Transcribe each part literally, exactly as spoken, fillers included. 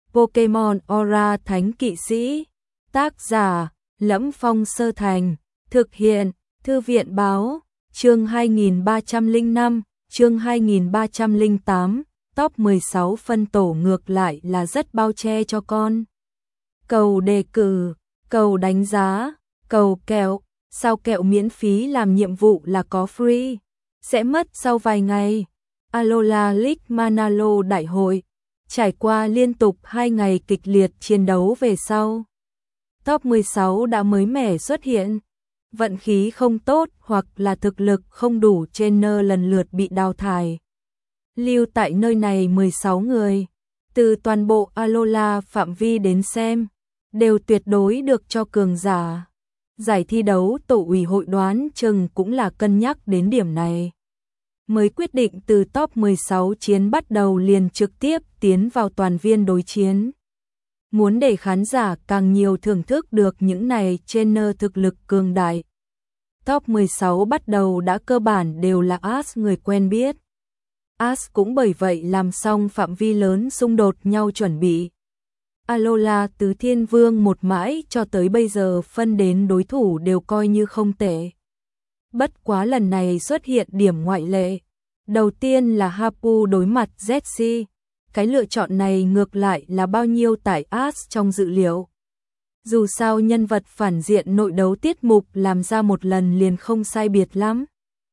Pokemon Aura Thánh Kỵ Sĩ. Tác giả: Lẫm Phong Sơ Thành. Thực hiện: Thư viện Báo. Chương hai nghìn ba trăm lẻ năm, chương hai nghìn ba trăm lẻ tám. Top mười sáu phân tổ ngược lại là rất bao che cho con. Cầu đề cử, cầu đánh giá, cầu kẹo. Sao kẹo miễn phí làm nhiệm vụ là có free? Sẽ mất sau vài ngày. Alola League Manalo Đại hội. Trải qua liên tục hai ngày kịch liệt chiến đấu về sau, top mười sáu đã mới mẻ xuất hiện. Vận khí không tốt hoặc là thực lực không đủ trainer lần lượt bị đào thải. Lưu tại nơi này mười sáu người, từ toàn bộ Alola phạm vi đến xem, đều tuyệt đối được cho cường giả. Giải thi đấu tổ ủy hội đoán chừng cũng là cân nhắc đến điểm này, mới quyết định từ top mười sáu chiến bắt đầu liền trực tiếp tiến vào toàn viên đối chiến. Muốn để khán giả càng nhiều thưởng thức được những này trainer thực lực cường đại. Top mười sáu bắt đầu đã cơ bản đều là Ash người quen biết. Ash cũng bởi vậy làm xong phạm vi lớn xung đột nhau chuẩn bị. Alola từ Thiên Vương một mãi cho tới bây giờ phân đến đối thủ đều coi như không tệ. Bất quá lần này xuất hiện điểm ngoại lệ. Đầu tiên là Hapu đối mặt Jessie. Cái lựa chọn này ngược lại là bao nhiêu tại Ash trong dự liệu. Dù sao nhân vật phản diện nội đấu tiết mục làm ra một lần liền không sai biệt lắm.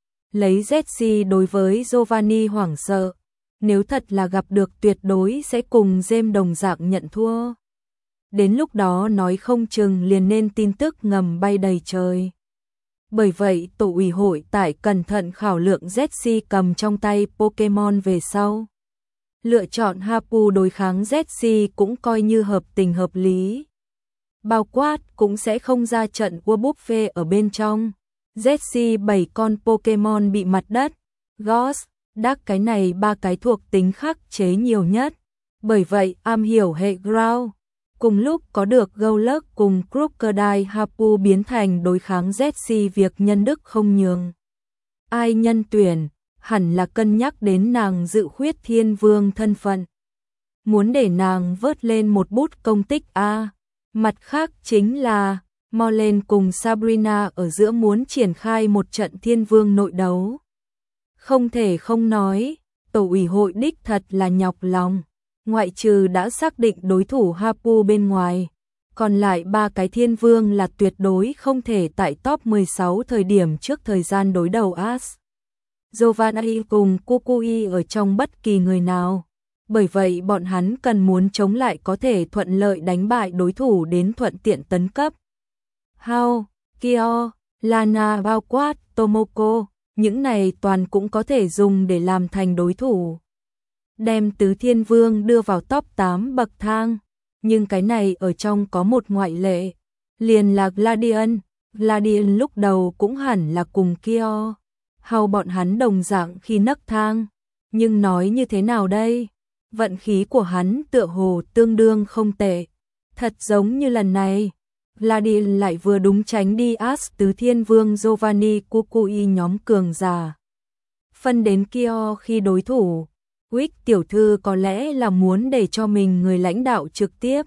Lấy Jessie đối với Giovanni hoảng sợ. Nếu thật là gặp được tuyệt đối sẽ cùng James đồng dạng nhận thua. Đến lúc đó nói không chừng liền nên tin tức ngầm bay đầy trời. Bởi vậy tổ ủy hội tại cẩn thận khảo lượng Jessie cầm trong tay Pokemon về sau. Lựa chọn Hapu đối kháng Jessie cũng coi như hợp tình hợp lý. Bao quát cũng sẽ không ra trận của buffet ở bên trong. Jessie bảy con Pokemon bị mặt đất, Ghost, Dark cái này ba cái thuộc tính khắc chế nhiều nhất. Bởi vậy am hiểu hệ Ground. Cùng lúc có được Golurk cùng Crocodile Hapu biến thành đối kháng Jessie việc nhân đức không nhường. Ai nhân tuyển, hẳn là cân nhắc đến nàng dự khuyết Thiên Vương thân phận. Muốn để nàng vớt lên một bút công tích A. Mặt khác chính là Molen cùng Sabrina ở giữa muốn triển khai một trận Thiên Vương nội đấu. Không thể không nói, tổ ủy hội đích thật là nhọc lòng. Ngoại trừ đã xác định đối thủ Hapu bên ngoài, còn lại ba cái Thiên Vương là tuyệt đối không thể tại top mười sáu thời điểm trước thời gian đối đầu Ash, Giovanni cùng Kukui ở trong bất kỳ người nào. Bởi vậy bọn hắn cần muốn chống lại có thể thuận lợi đánh bại đối thủ đến thuận tiện tấn cấp. Hao, Kyo, Lana bao quát, Tomoko, những này toàn cũng có thể dùng để làm thành đối thủ. Đem tứ Thiên Vương đưa vào top tám bậc thang, nhưng cái này ở trong có một ngoại lệ, liền là Gladian. Gladian lúc đầu cũng hẳn là cùng Kyo, Hao bọn hắn đồng dạng khi nấc thang, nhưng nói như thế nào đây? Vận khí của hắn tựa hồ tương đương không tệ. Thật giống như lần này, Gladian lại vừa đúng tránh đi Ash tứ Thiên Vương Giovanni Kukui nhóm cường giả. Phân đến Kyo khi đối thủ. Wick tiểu thư có lẽ là muốn để cho mình người lãnh đạo trực tiếp.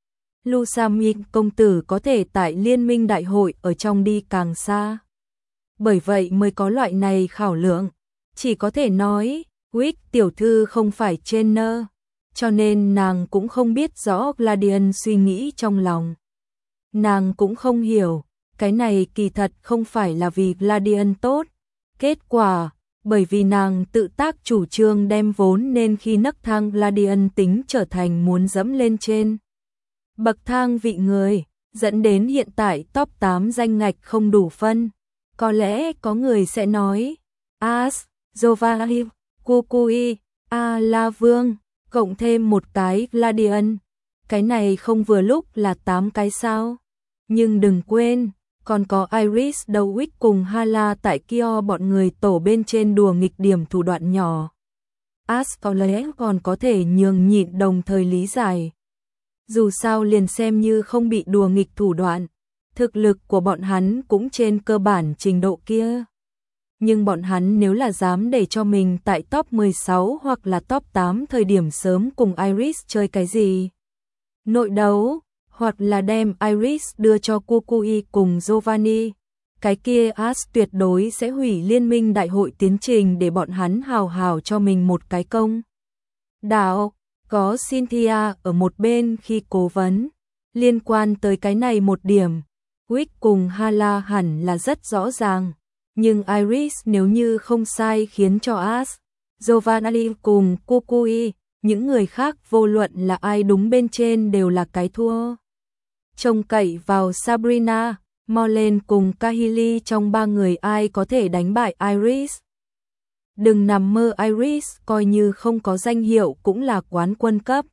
Lusamin công tử có thể tại liên minh đại hội ở trong đi càng xa. Bởi vậy mới có loại này khảo lượng. Chỉ có thể nói, Wick tiểu thư không phải trainer, cho nên nàng cũng không biết rõ Gladian suy nghĩ trong lòng. Nàng cũng không hiểu, cái này kỳ thật không phải là vì Gladian tốt. Kết quả, bởi vì nàng tự tác chủ trương đem vốn nên khi nấc thang Gladian tính trở thành muốn dẫm lên trên bậc thang vị người, dẫn đến hiện tại top tám danh ngạch không đủ phân. Có lẽ có người sẽ nói, Ash, Giovanni, Kukui, A La Vương, cộng thêm một cái Gladian. Cái này không vừa lúc là tám cái sao? Nhưng đừng quên, còn có Iris Dowwick cùng Hala tại Kyo bọn người tổ bên trên đùa nghịch điểm thủ đoạn nhỏ. Ash có lẽ còn có thể nhường nhịn đồng thời lý giải. Dù sao liền xem như không bị đùa nghịch thủ đoạn, thực lực của bọn hắn cũng trên cơ bản trình độ kia. Nhưng bọn hắn nếu là dám để cho mình tại top mười sáu hoặc là top tám thời điểm sớm cùng Iris chơi cái gì, nội đấu, hoặc là đem Iris đưa cho Kukui cùng Giovanni. Cái kia As tuyệt đối sẽ hủy liên minh đại hội tiến trình để bọn hắn hào hào cho mình một cái công đạo. Có Cynthia ở một bên khi cố vấn. Liên quan tới cái này một điểm, Wick cùng Hala hẳn là rất rõ ràng. Nhưng Iris nếu như không sai khiến cho As, Giovanni cùng Kukui, những người khác vô luận là ai đúng bên trên đều là cái thua. Trông cậy vào Sabrina, Marlene cùng Kahili trong ba người ai có thể đánh bại Iris. Đừng nằm mơ, Iris coi như không có danh hiệu cũng là quán quân cấp.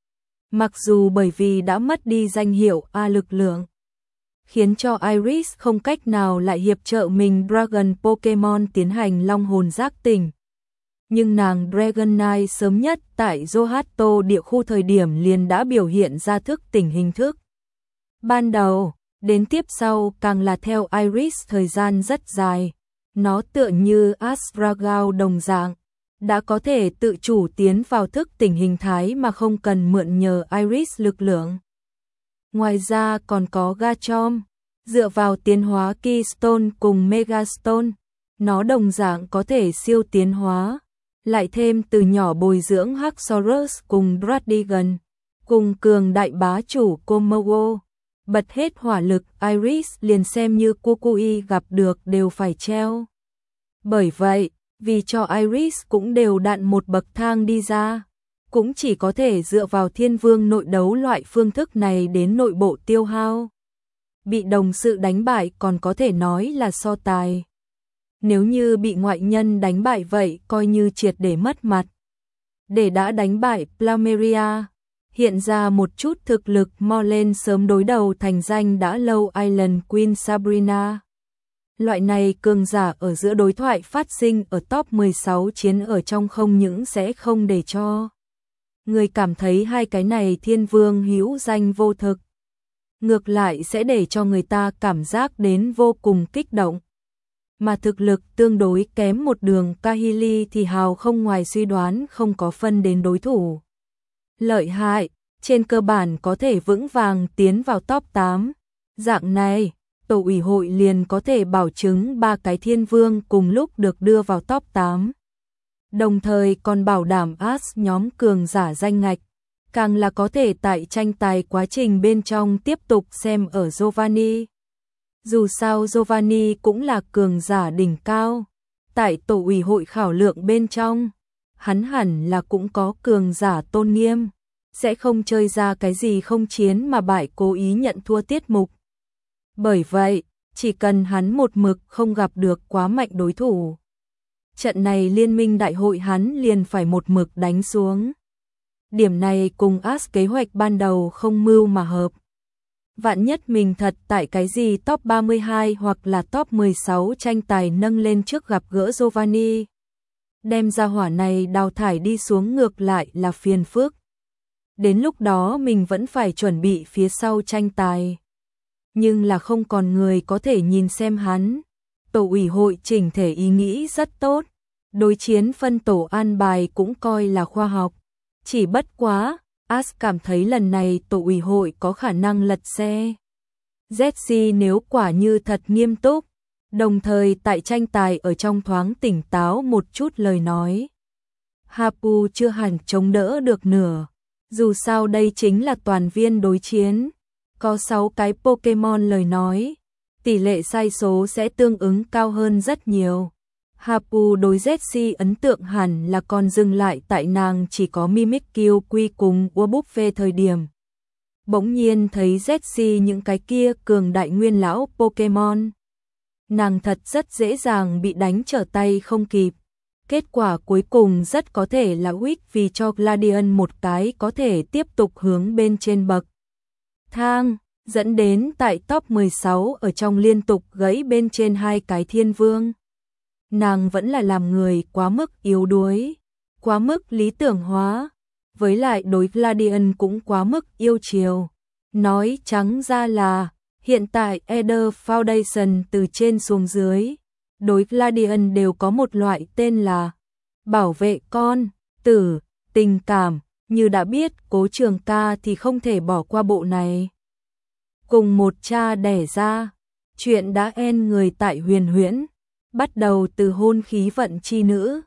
Mặc dù bởi vì đã mất đi danh hiệu A lực lượng, khiến cho Iris không cách nào lại hiệp trợ mình Dragon Pokemon tiến hành long hồn giác tỉnh. Nhưng nàng Dragonite sớm nhất tại Johto địa khu thời điểm liền đã biểu hiện ra thức tỉnh hình thức ban đầu, đến tiếp sau càng là theo Iris thời gian rất dài. Nó tựa như Astragao đồng dạng, đã có thể tự chủ tiến vào thức tỉnh hình thái mà không cần mượn nhờ Iris lực lượng. Ngoài ra còn có Garchomp, dựa vào tiến hóa Keystone cùng Megastone, nó đồng dạng có thể siêu tiến hóa, lại thêm từ nhỏ bồi dưỡng Haxorus cùng Dradigan, cùng cường đại bá chủ Komodo, bật hết hỏa lực Iris liền xem như Kukui gặp được đều phải treo. Bởi vậy, vì cho Iris cũng đều đặn một bậc thang đi ra, cũng chỉ có thể dựa vào thiên vương nội đấu loại phương thức này đến nội bộ tiêu hao. Bị đồng sự đánh bại còn có thể nói là so tài. Nếu như bị ngoại nhân đánh bại vậy coi như triệt để mất mặt. Để đã đánh bại Plumeria, hiện ra một chút thực lực Marlene sớm đối đầu thành danh đã lâu Island Queen Sabrina. Loại này cường giả ở giữa đối thoại phát sinh ở top mười sáu chiến ở trong không những sẽ không để cho người cảm thấy hai cái này thiên vương hữu danh vô thực. Ngược lại sẽ để cho người ta cảm giác đến vô cùng kích động. Mà thực lực tương đối kém một đường Kahili thì hào không ngoài suy đoán không có phân đến đối thủ lợi hại, trên cơ bản có thể vững vàng tiến vào top tám. Dạng này, tổ ủy hội liền có thể bảo chứng ba cái thiên vương cùng lúc được đưa vào top tám. Đồng thời còn bảo đảm As nhóm cường giả danh ngạch, càng là có thể tại tranh tài quá trình bên trong tiếp tục xem ở Giovanni. Dù sao Giovanni cũng là cường giả đỉnh cao, tại tổ ủy hội khảo lượng bên trong, hắn hẳn là cũng có cường giả tôn nghiêm, sẽ không chơi ra cái gì không chiến mà bại cố ý nhận thua tiết mục. Bởi vậy, chỉ cần hắn một mực không gặp được quá mạnh đối thủ, trận này liên minh đại hội hắn liền phải một mực đánh xuống. Điểm này cùng As kế hoạch ban đầu không mưu mà hợp. Vạn nhất mình thật tại cái gì top ba mươi hai hoặc là top mười sáu tranh tài nâng lên trước gặp gỡ Giovanni. Đem ra hỏa này đào thải đi xuống ngược lại là phiền phức. Đến lúc đó mình vẫn phải chuẩn bị phía sau tranh tài. Nhưng là không còn người có thể nhìn xem hắn. Tổ ủy hội chỉnh thể ý nghĩ rất tốt. Đối chiến phân tổ an bài cũng coi là khoa học. Chỉ bất quá, As cảm thấy lần này tổ ủy hội có khả năng lật xe. Jessie nếu quả như thật nghiêm túc, đồng thời tại tranh tài ở trong thoáng tỉnh táo một chút lời nói. Hapu chưa hẳn chống đỡ được nửa, dù sao đây chính là toàn viên đối chiến. Có sáu cái Pokemon lời nói, tỷ lệ sai số sẽ tương ứng cao hơn rất nhiều. Hapu đối Jessie ấn tượng hẳn là còn dừng lại tại nàng chỉ có Mimikyu Quy cùng Wurbuffet thời điểm. Bỗng nhiên thấy Jessie những cái kia cường đại nguyên lão Pokemon. Nàng thật rất dễ dàng bị đánh trở tay không kịp. Kết quả cuối cùng rất có thể là Wick vì cho Gladion một cái có thể tiếp tục hướng bên trên bậc thang, dẫn đến tại top mười sáu ở trong liên tục gãy bên trên hai cái thiên vương. Nàng vẫn là làm người quá mức yếu đuối, quá mức lý tưởng hóa, với lại đối Gladion cũng quá mức yêu chiều. Nói trắng ra là, hiện tại Eder Foundation từ trên xuống dưới, đối Gladion đều có một loại tên là bảo vệ con, tử, tình cảm, như đã biết Cố Trường Ca thì không thể bỏ qua bộ này. Cùng một cha đẻ ra, chuyện đã en người tại Huyền Huyễn, bắt đầu từ hôn khí vận chi nữ,